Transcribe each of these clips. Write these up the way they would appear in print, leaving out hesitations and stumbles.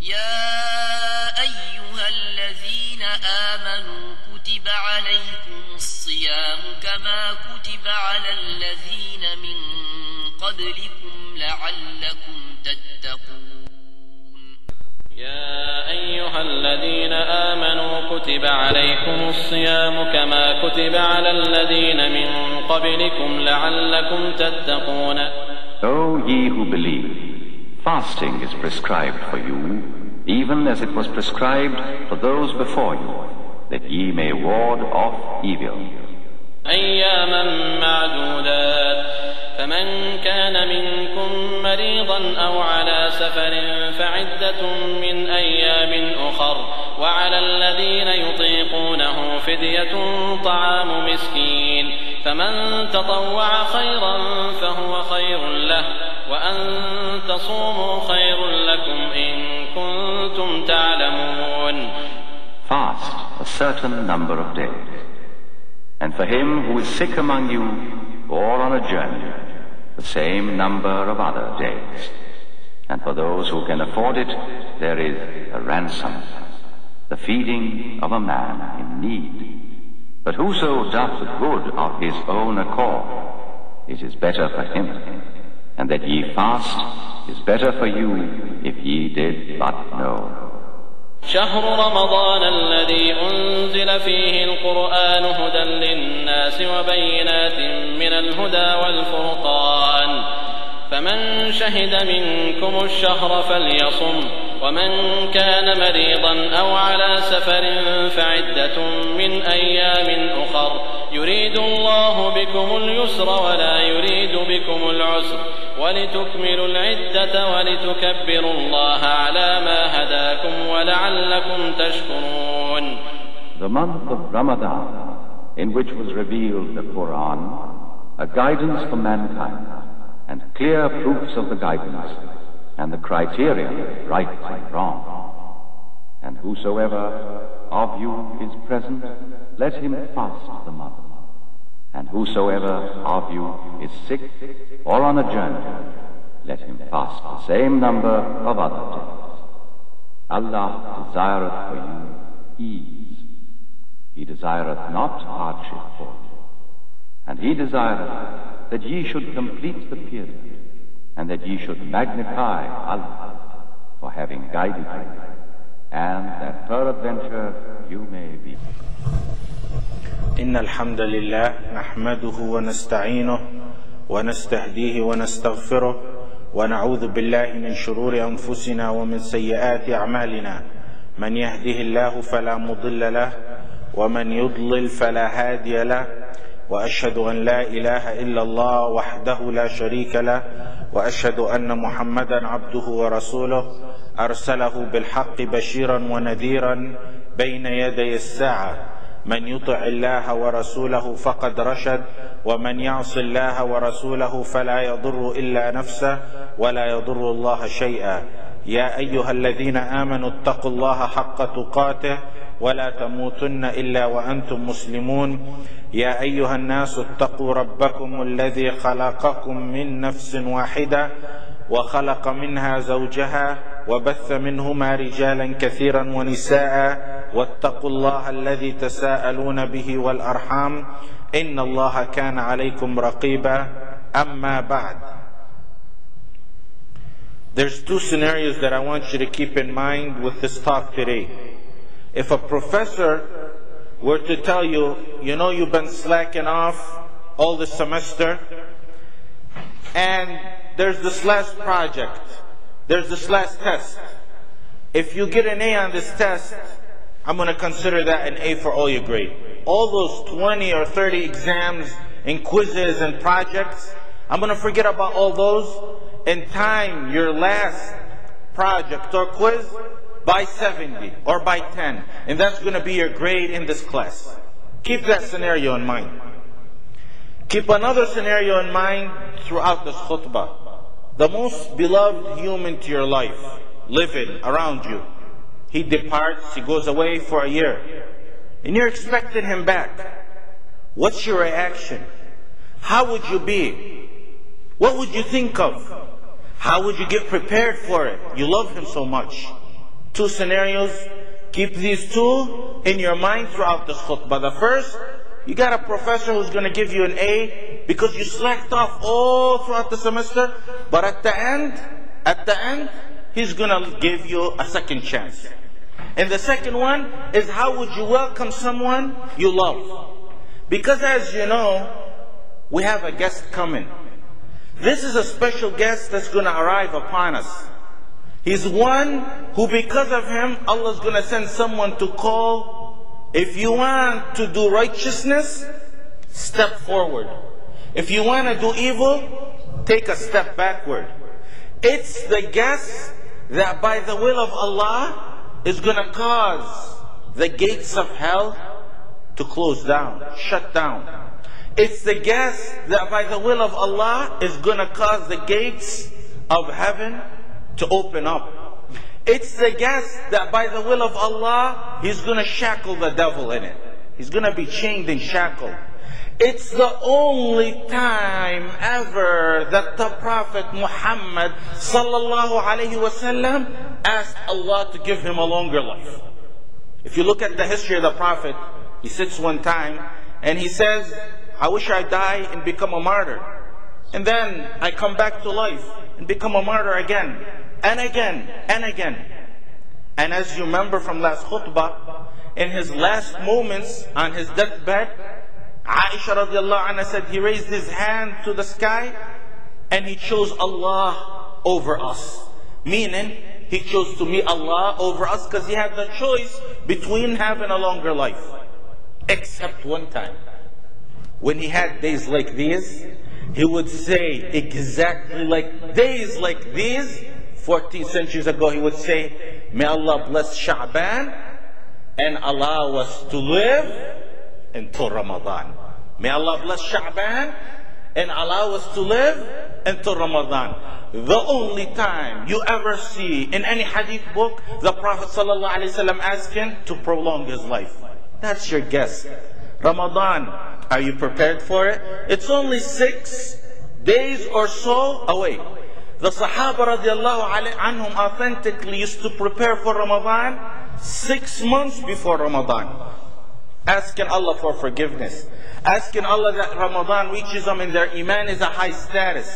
يا أيها الذين آمنوا كتب عليكم الصيام كما كتب على الذين من قبلكم لعلكم تتقون يا أيها الذين آمنوا كتب عليكم الصيام كما كتب على الذين من قبلكم لعلكم تتقون. O ye who believe, fasting is prescribed for you, even as it was prescribed for those before you, that ye may ward off evil. أياما معدودات فمن كان منكم مريضا أو على سفر فعدة من أيام أخر وعلى الذين يطيقونه فدية طعام مسكين فمن تطوع خيرا فهو خير له وأن تصوموا خير لكم إن كنتم تعلمون. Fast a certain number of days. And for him who is sick among you or on a journey, the same number of other days. And for those who can afford it, there is a ransom, the feeding of a man in need. But whoso doth good of his own accord, it is better for him. And that ye fast is better for you if ye did but know. شهر رمضان الذي أنزل فيه القرآن هدى للناس وبينات من الهدى والفرقان فمن شهد منكم الشهر فليصم ومن كان مريضا أو على سفر فعدة من أيام أخر يريد الله بكم اليسر ولا يريد بكم العسر ولتكملوا العدة ولتكبروا الله على ما هداكم ولعلكم تشكرون. The month of Ramadan, in which was revealed the Quran, a guidance for mankind, and clear proofs of the guidance, and the criteria, right and wrong. And whosoever of you is present, let him fast the month. And whosoever of you is sick or on a journey, let him fast the same number of other days. Allah desireth for you ease. He desireth not hardship for you. And He desireth that ye should complete the period, and that ye should magnify Allah for having guided you, and that peradventure you may be. إن الحمد لله نحمده ونستعينه ونستهديه ونستغفره ونعوذ بالله من شرور أنفسنا ومن سيئات أعمالنا من يهده الله فلا مضل له ومن يضلل فلا هادي له وأشهد أن لا إله إلا الله وحده لا شريك له وأشهد أن محمدا عبده ورسوله أرسله بالحق بشيرا ونذيرا بين يدي الساعة من يطع الله ورسوله فقد رشد ومن يعص الله ورسوله فلا يضر إلا نفسه ولا يضر الله شيئا. يا أيها الذين آمنوا اتقوا الله حق تقاته ولا تموتن إلا وأنتم مسلمون. يا أيها الناس اتقوا ربكم الذي خلقكم من نفس واحدة وخلق منها زوجها وبث منهما رجالا كثيرا ونساء واتقوا الله الذي تساءلون به والأرحام إن الله كان عليكم رقيبا. أما بعد, there's two scenarios that I want you to keep in mind with this talk today. If a professor were to tell you, you know, you've been slacking off all the semester, and there's this last project, there's this last test. If you get an A on this test, I'm going to consider that an A for all your grade. All those 20 or 30 exams and quizzes and projects, I'm going to forget about all those and time your last project or quiz by 70 or by 10. And that's going to be your grade in this class. Keep that scenario in mind. Keep another scenario in mind throughout this khutbah. The most beloved human to your life, living around you. He departs, he goes away for a year. And you're expecting him back. What's your reaction? How would you be? What would you think of? How would you get prepared for it? You love him so much. Two scenarios. Keep these two in your mind throughout this khutbah. The first, you got a professor who's going to give you an A because you slacked off all throughout the semester, but at the end, he's going to give you a second chance. And the second one is, how would you welcome someone you love? Because as you know, we have a guest coming. This is a special guest that's going to arrive upon us. He's one who, because of him, Allah is going to send someone to call. If you want to do righteousness, step forward. If you want to do evil, take a step backward. It's the guest that by the will of Allah is going to cause the gates of hell to close down, shut down. It's the guest that by the will of Allah is going to cause the gates of heaven to open up. It's the guest that by the will of Allah, He's going to shackle the devil in it. He's going to be chained and shackled. It's the only time ever that the Prophet Muhammad sallallahu alaihi wasallam asked Allah to give him a longer life. If you look at the history of the Prophet, he sits one time and he says, I wish I die and become a martyr. And then I come back to life and become a martyr again. And again, and again. And as you remember from last khutbah, in his last moments on his deathbed, Aisha radiallahu anha said he raised his hand to the sky and he chose Allah over us. Meaning, he chose to meet Allah over us because he had the choice between having a longer life. Except one time. When he had days like these, he would say exactly like days like these, 14 centuries ago, he would say, may Allah bless Sha'ban and allow us to live until Ramadan. May Allah bless Sha'ban and allow us to live until Ramadan. The only time you ever see in any hadith book the Prophet ﷺ asking to prolong his life. That's your guess. Ramadan, are you prepared for it? It's only 6 days or so away. The Sahaba radiallahu anhum authentically used to prepare for Ramadan 6 months before Ramadan. Asking Allah for forgiveness. Asking Allah that Ramadan reaches them and their iman is a high status.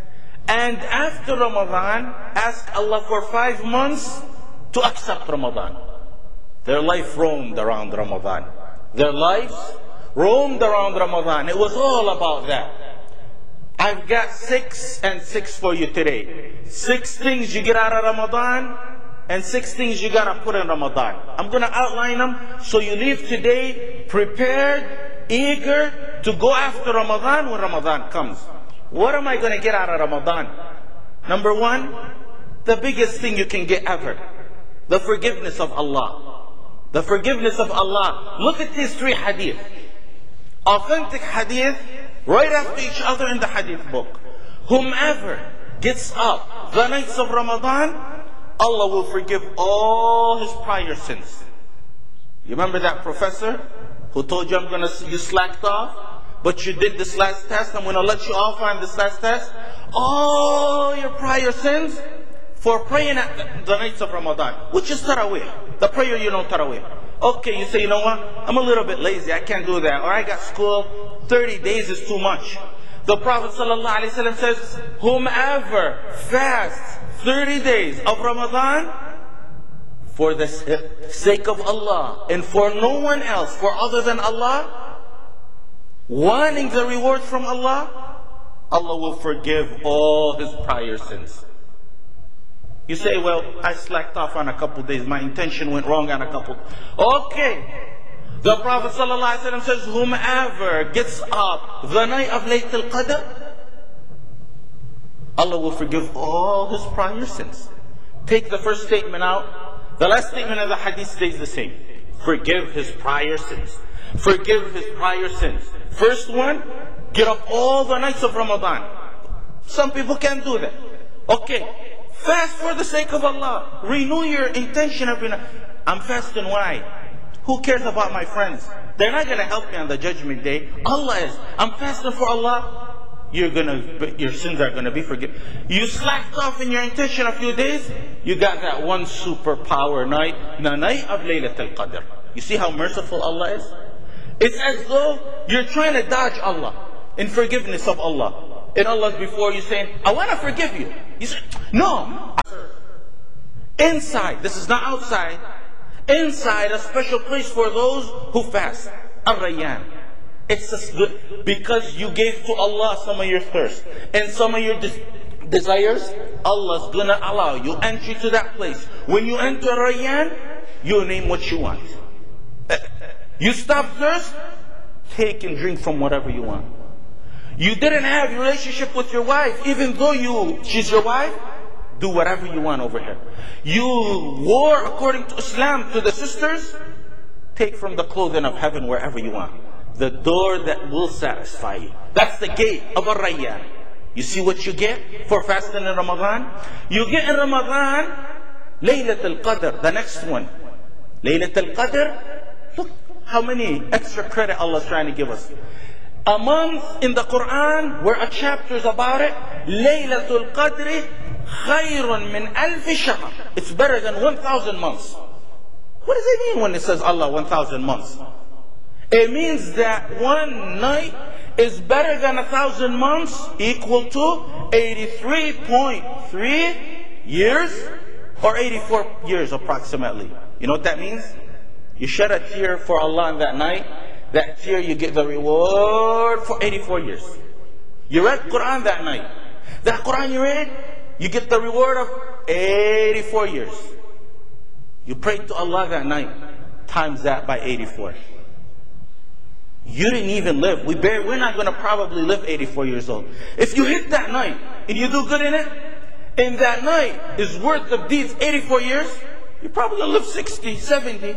And after Ramadan, ask Allah for 5 months to accept Ramadan. Their life roamed around Ramadan. Their lives roamed around Ramadan. It was all about that. I've got 6 and 6 for you today. 6 things you get out of Ramadan and 6 things you gotta put in Ramadan. I'm gonna outline them so you leave today prepared, eager to go after Ramadan when Ramadan comes. What am I gonna get out of Ramadan? Number 1, the biggest thing you can get ever. The forgiveness of Allah. The forgiveness of Allah. Look at these 3 hadith. Authentic hadith right after each other in the hadith book. Whomever gets up the nights of Ramadan, Allah will forgive all his prior sins. You remember that professor who told you, you slacked off, but you did this last test, I'm going to let you off on this last test. All your prior sins for praying at the nights of Ramadan, which is Taraweeh, the prayer you know Taraweeh. Okay, you say, you know what, I'm a little bit lazy, I can't do that, or I got school, 30 days is too much. The Prophet ﷺ says, whomever fasts 30 days of Ramadan for the sake of Allah and for no one else, for other than Allah, wanting the reward from Allah, Allah will forgive all his prior sins. You say, well, I slacked off on a couple days. My intention went wrong on a couple. Okay. The Prophet ﷺ says, whomever gets up the night of Laylatul Qadr, Allah will forgive all his prior sins. Take the first statement out. The last statement of the hadith stays the same. Forgive his prior sins. Forgive his prior sins. First one, get up all the nights of Ramadan. Some people can't do that. Okay. Fast for the sake of Allah. Renew your intention every night. I'm fasting, why? Who cares about my friends? They're not going to help me on the judgment day. Allah is. I'm fasting for Allah. your sins are gonna be forgiven. You slacked off in your intention a few days, you got that one superpower night, the night of Laylatul Qadr. You see how merciful Allah is? It's as though you're trying to dodge Allah in forgiveness of Allah. And Allah's before you saying, I want to forgive you. You say, no. Inside, this is not outside. Inside, a special place for those who fast. Ar-Rayyan. It's just good because you gave to Allah some of your thirst and some of your desires. Allah's gonna allow you entry to that place. When you enter Rayyan, you name what you want. You stop thirst, take and drink from whatever you want. You didn't have a relationship with your wife, even though she's your wife, do whatever you want over here. You wore according to Islam to the sisters, take from the clothing of heaven wherever you want. The door that will satisfy you. That's the gate of Ar-Rayyan. You see what you get for fasting in Ramadan? You get in Ramadan, Laylatul Qadr, the next one. Laylatul Qadr, look how many extra credit Allah is trying to give us. A month in the Quran where a chapter is about it. Laylatul Qadr khayrun min alfi shahr. It's better than 1,000 months. What does it mean when it says Allah 1,000 months? It means that one night is better than 1,000 months, equal to 83.3 years or 84 years approximately. You know what that means? You shed a tear for Allah on that night. That tear you get the reward for 84 years. You read Quran that night. That Quran you read, you get the reward of 84 years. You prayed to Allah that night, times that by 84. You didn't even live. We're not going to probably live 84 years old. If you hit that night and you do good in it, and that night is worth of deeds 84 years, you're probably going to live 60, 70.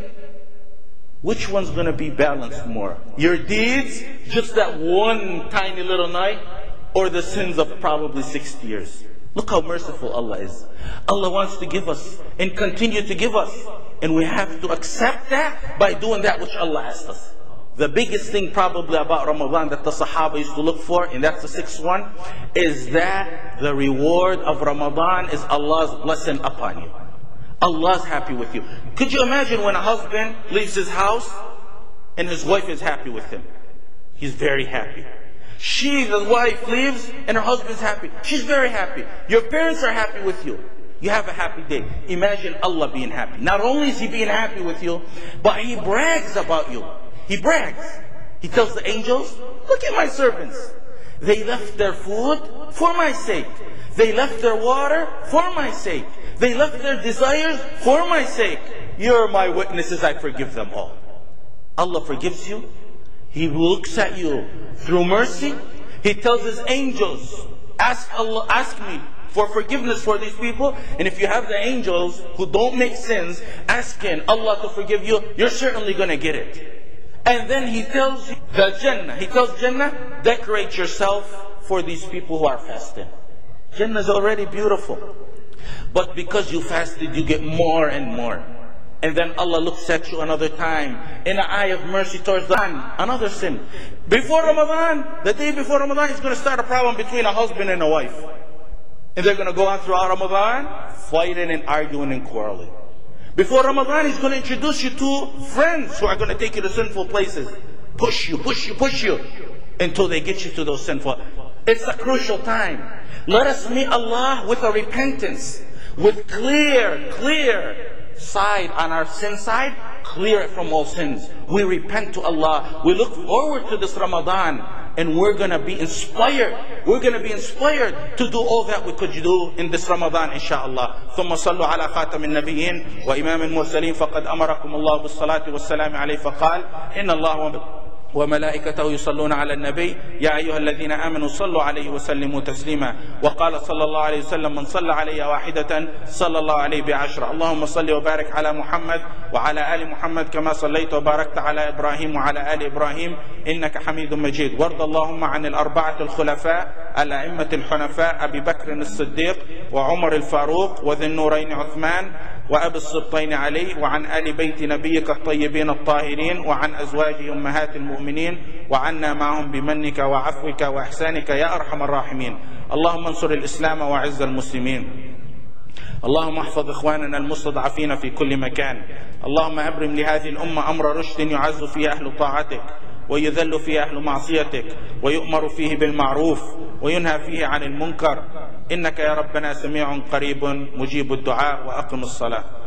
Which one's going to be balanced more? Your deeds, just that one tiny little night, or the sins of probably 60 years? Look how merciful Allah is. Allah wants to give us and continue to give us. And we have to accept that by doing that which Allah asked us. The biggest thing probably about Ramadan that the Sahaba used to look for, and that's the sixth one, is that the reward of Ramadan is Allah's blessing upon you. Allah's happy with you. Could you imagine when a husband leaves his house and his wife is happy with him? He's very happy. The wife leaves and her husband's happy. She's very happy. Your parents are happy with you. You have a happy day. Imagine Allah being happy. Not only is He being happy with you, but He brags about you. He brags. He tells the angels, look at my servants. They left their food for my sake. They left their water for my sake. They left their desires for my sake. You're my witnesses, I forgive them all. Allah forgives you. He looks at you through mercy. He tells His angels, ask me for forgiveness for these people. And if you have the angels who don't make sins asking Allah to forgive you, you're certainly going to get it. And then He tells you the Jannah. He tells Jannah, decorate yourself for these people who are fasting. Jannah is already beautiful. But because you fasted, you get more and more. And then Allah looks at you another time in an eye of mercy towards another sin. Before Ramadan, the day before Ramadan, He's going to start a problem between a husband and a wife. And they're going to go on throughout Ramadan, fighting and arguing and quarreling. Before Ramadan, He's going to introduce you to friends who are going to take you to sinful places. Push you, until they get you to those sinful. It's a crucial time. Let us meet Allah with a repentance, with clear side on our sin side, clear it from all sins. We repent to Allah. We look forward to this Ramadan, and we're going to be inspired. We're going to be inspired to do all that we could do in this Ramadan, inshallah. ثم صلوا على خاتم النبيين وإمام المرسلين فقد أمركم الله بالصلاة والسلام عليه فقال إن الله وملائكته يصلون على النبي يا أيها الذين آمنوا صلوا عليه وسلموا تسليما وقال صلى الله عليه وسلم من صلى علي واحدة صلى الله عليه ب10. اللهم صل وبارك على محمد وعلى آل محمد كما صليت وباركت على إبراهيم وعلى آل إبراهيم إنك حميد مجيد. وارض اللهم عن الأربعة الخلفاء الأئمة الحنفاء أبي بكر الصديق وعمر الفاروق وذي النورين عثمان وأبي السبطين علي، وعن آل بيت نبيك الطيبين الطاهرين، وعن أزواج أمهات المؤمنين، وعنا معهم بمنك وعفوك وإحسانك يا أرحم الراحمين. اللهم انصر الإسلام وأعز المسلمين. اللهم احفظ إخواننا المستضعفين في كل مكان. اللهم أبرم لهذه الأمة أمر رشد يعز فيه أهل طاعتك ويذل فيه أهل معصيتك، ويؤمر فيه بالمعروف وينهى فيه عن المنكر، إنك يا ربنا سميع قريب مجيب الدعاء. وأقم الصلاة.